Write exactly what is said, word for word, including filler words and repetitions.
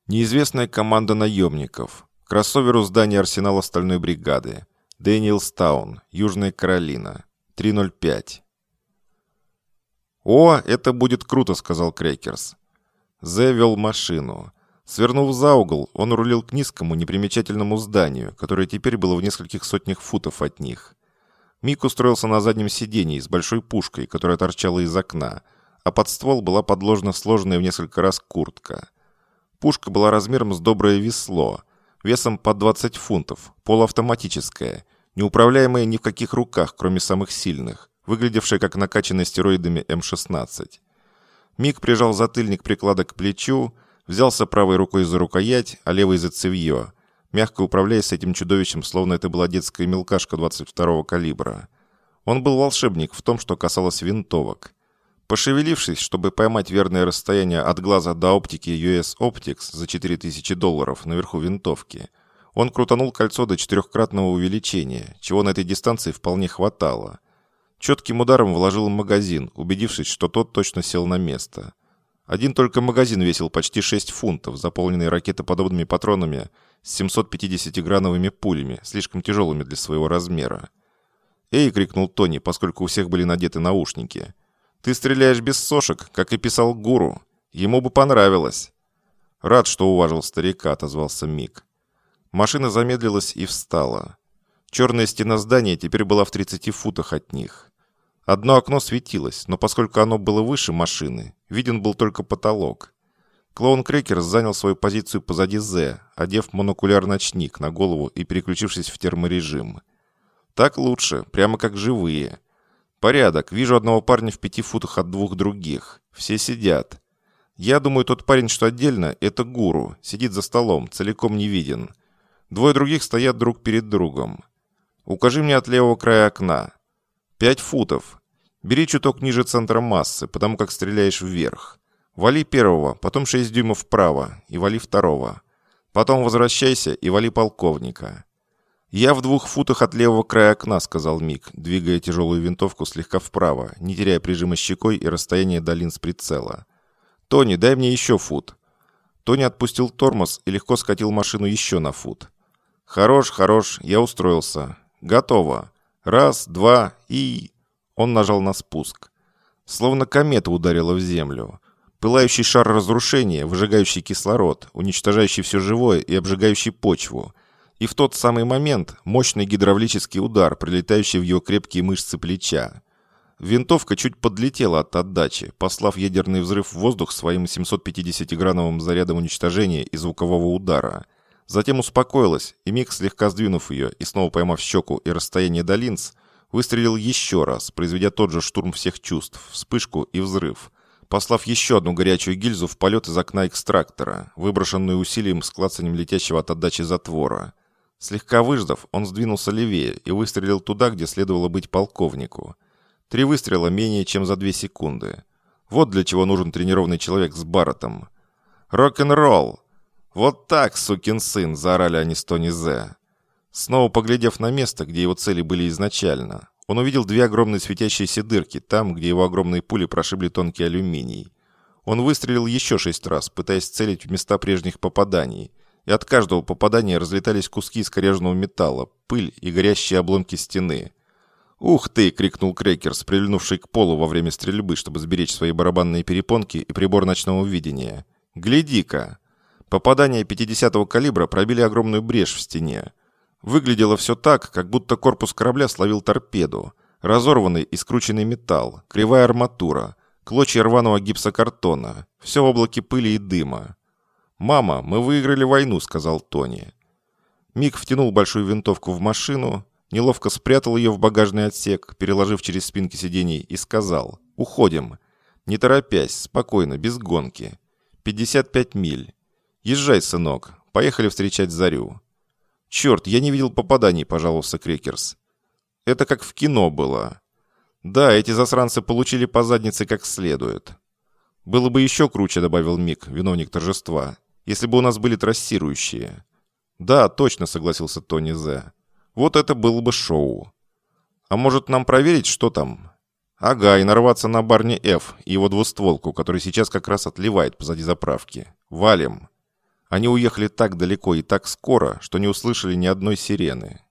Неизвестная команда наемников. Кроссоверу здания арсенала стальной бригады. Дэниелстаун, Южная Каролина. три ноль пять. «О, это будет круто», — сказал Крекерс. Зе вел машину. Свернув за угол, он рулил к низкому, непримечательному зданию, которое теперь было в нескольких сотнях футов от них. Мик устроился на заднем сидении с большой пушкой, которая торчала из окна, а под ствол была подложена сложенная в несколько раз куртка. Пушка была размером с доброе весло, весом по двадцать фунтов, полуавтоматическая, неуправляемая ни в каких руках, кроме самых сильных, выглядевшая как накачанная стероидами эм шестнадцать. Мик прижал затыльник приклада к плечу, взялся правой рукой за рукоять, а левой за цевье, мягко управляясь с этим чудовищем, словно это была детская мелкашка двадцать второго калибра. Он был волшебник в том, что касалось винтовок. Пошевелившись, чтобы поймать верное расстояние от глаза до оптики ю эс Optics за четыре тысячи долларов наверху винтовки, он крутанул кольцо до четырехкратного увеличения, чего на этой дистанции вполне хватало. Четким ударом вложил в магазин, убедившись, что тот точно сел на место. Один только магазин весил почти шесть фунтов, заполненный ракетоподобными патронами с семисотпятидесятиграновыми пулями, слишком тяжелыми для своего размера. «Эй!» — крикнул Тони, поскольку у всех были надеты наушники. «Ты стреляешь без сошек, как и писал гуру. Ему бы понравилось». «Рад, что уважил старика», — отозвался Мик. Машина замедлилась и встала. Черная стена здания теперь была в тридцати футах от них. Одно окно светилось, но поскольку оно было выше машины, виден был только потолок. Клоун Крекерс занял свою позицию позади Зе, одев монокуляр-ночник на голову и переключившись в терморежим. «Так лучше, прямо как живые». «Порядок. Вижу одного парня в пяти футах от двух других. Все сидят. Я думаю, тот парень, что отдельно, это гуру. Сидит за столом, целиком не виден. Двое других стоят друг перед другом. Укажи мне от левого края окна. Пять футов. Бери чуток ниже центра массы, потому как стреляешь вверх. Вали первого, потом шесть дюймов вправо и вали второго. Потом возвращайся и вали полковника». «Я в двух футах от левого края окна», — сказал Мик, двигая тяжелую винтовку слегка вправо, не теряя прижима щекой и расстояния до линз прицела. «Тони, дай мне еще фут». Тони отпустил тормоз и легко скатил машину еще на фут. «Хорош, хорош, я устроился. Готово. Раз, два и...» Он нажал на спуск. Словно комета ударила в землю. Пылающий шар разрушения, выжигающий кислород, уничтожающий все живое и обжигающий почву. И в тот самый момент мощный гидравлический удар, прилетающий в его крепкие мышцы плеча. Винтовка чуть подлетела от отдачи, послав ядерный взрыв в воздух своим семисотпятидесятиграновым зарядом уничтожения и звукового удара. Затем успокоилась, и Мик, слегка сдвинув ее и снова поймав щеку и расстояние до линз, выстрелил еще раз, произведя тот же штурм всех чувств, вспышку и взрыв, послав еще одну горячую гильзу в полет из окна экстрактора, выброшенную усилием с клацанием летящего от отдачи затвора. Слегка выждав, он сдвинулся левее и выстрелил туда, где следовало быть полковнику. Три выстрела менее чем за две секунды. Вот для чего нужен тренированный человек с Барреттом. «Рок-н-ролл!» «Вот так, сукин сын!» – заорали они с Тони Зе. Снова поглядев на место, где его цели были изначально, он увидел две огромные светящиеся дырки там, где его огромные пули прошибли тонкий алюминий. Он выстрелил еще шесть раз, пытаясь целить в места прежних попаданий, и от каждого попадания разлетались куски искореженного металла, пыль и горящие обломки стены. «Ух ты!» — крикнул Крекерс, прильнувший к полу во время стрельбы, чтобы сберечь свои барабанные перепонки и прибор ночного видения. «Гляди-ка!» Попадания пятидесятого калибра пробили огромную брешь в стене. Выглядело все так, как будто корпус корабля словил торпеду. Разорванный и скрученный металл, кривая арматура, клочья рваного гипсокартона, все в облаке пыли и дыма. «Мама, мы выиграли войну», — сказал Тони. Мик втянул большую винтовку в машину, неловко спрятал ее в багажный отсек, переложив через спинки сидений, и сказал: «Уходим. Не торопясь, спокойно, без гонки. пятьдесят пять миль. Езжай, сынок. Поехали встречать зарю». «Черт, я не видел попаданий», — пожаловался Крекерс. «Это как в кино было». «Да, эти засранцы получили по заднице как следует». «Было бы еще круче», — добавил Мик, виновник торжества, «если бы у нас были трассирующие». «Да, точно», — согласился Тони Зе. «Вот это было бы шоу». «А может, нам проверить, что там?» «Ага, и нарваться на Барни Ф. и его двустволку, который сейчас как раз отливает позади заправки. Валим». Они уехали так далеко и так скоро, что не услышали ни одной сирены.